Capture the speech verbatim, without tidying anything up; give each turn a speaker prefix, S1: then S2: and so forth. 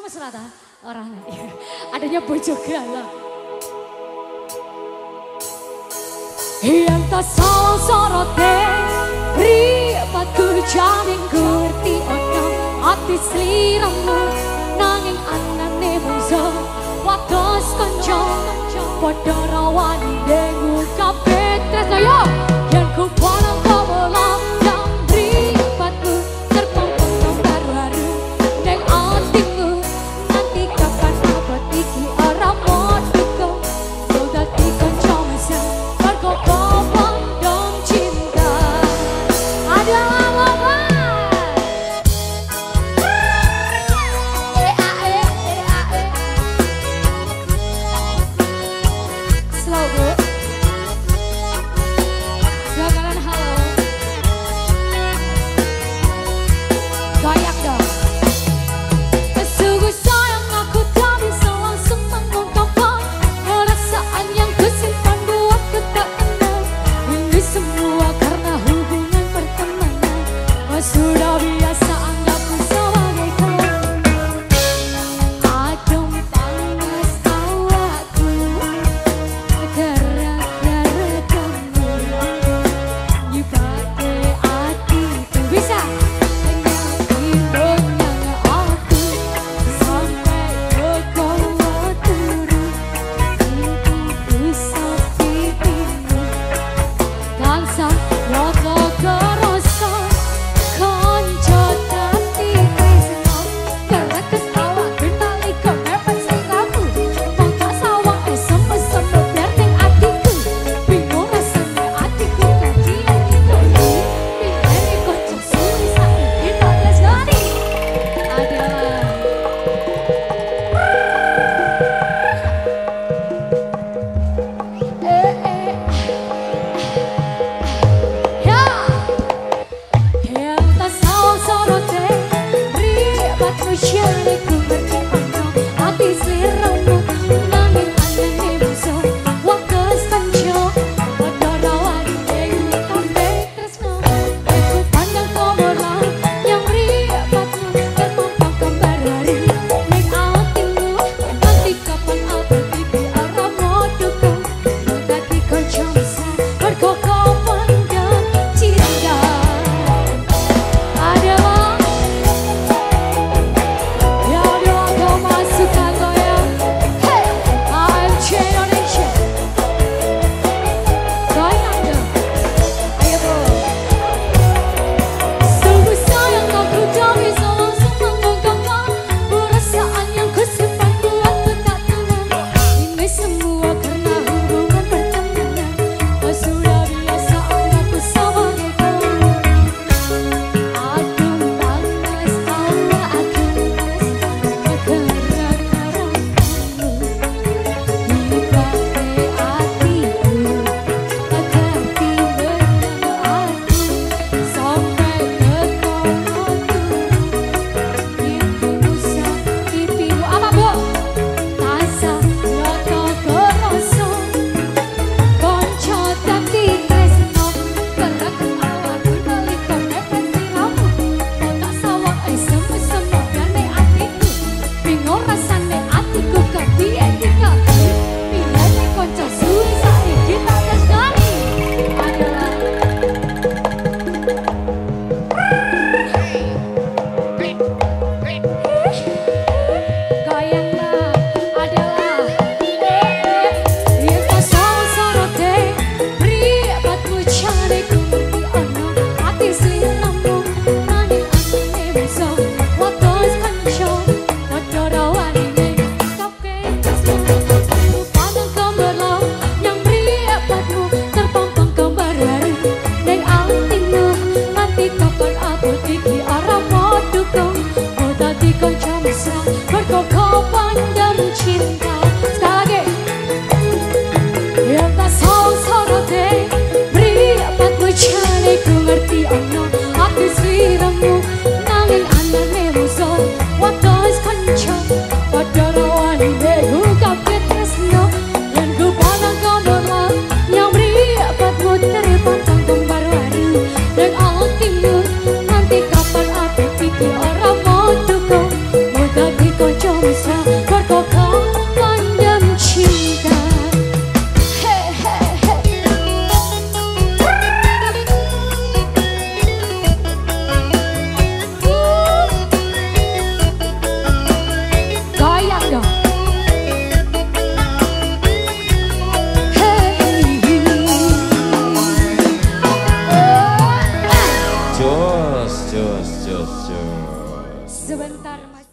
S1: mesra ta? Orang adanya bojo galak. Yang tak salah sorote ribatu janing ngerti ono ati sliramu nanging anane mungso wados kanca padha rawani dengu kabeh tresno yo yen ku palang komolang yang ribatu terpampang gambar baru ning atiku nanti kapan abad iki ora modiko yo dadi kanca mesra mergo pandang cinta ada mama slow bu bakalan halo goyak dong sungguh sayang aku tak bisa langsung mengungkapkan perasaan yang kusimpan buat ku tak kenal ini semua karena hubungan pertemanan oh, sudah biasa anggapku sebagai kawan adem panas tawaku gara-gara kamu nyipate hatiku bisa menyakitkan aku sampai ke kolam turun mimpiku sakitimu dansa rata kerasa kanca tapi tresno kerekas awak kenali kok mepet siramu mongko sawang esem-esem biar ning atiku bingung rasane atiku kaki atiku pilih kocok suwi saiki tak lesani adalah eh eh ya yang tak salah sorote ribat musyane ku ngerti ono ati sliramu nanging anane musuh wakas kanca padha rawani dengu kabeh tresno aku pandang komolang yang ribatmu terpampang gambar hari ning atimu nanti kapan abad iki ora modoko dadi kanca mesra mergo kau pandang cinta adalah ya udah kau masuk goyang hey A M C Indonesia goyang dong ayo bu sungguh sayang aku tak bisa langsung mengungkapkan perasaan yang kusimpan buat ku tak tenang ini semua karena hubungan pertemanan oh, sudah biasa anggapku sebagai kawan adem panas tawa aku gara-gara kamu nyipate hatiku hati benar aku sampai ke kolam turun mimpiku sakitimu apa bu tasa rata kerasa kanca tapi tresno kerekas awak kenali kok mepet siramu otak sawang esem-esem biar ning atiku bingung rasane atiku kepiye dikaki pilih kanca suwi saiki tak lesani adalah goyang lah adalah yang tak salah sorote ribatmu cari ku ngerti ono ati sliramu nanging anane musuh wados kanca padha rawani dengu kabeh tresno aku pandang komolang yang ribatmu terpampang gambar hari ning atimu nanti kapan abad iki ora modoko oh dadi kanca mesra mergo kau pandang cinta sekali lagi yang tak salah sorote ribatmu cari ku ngerti ono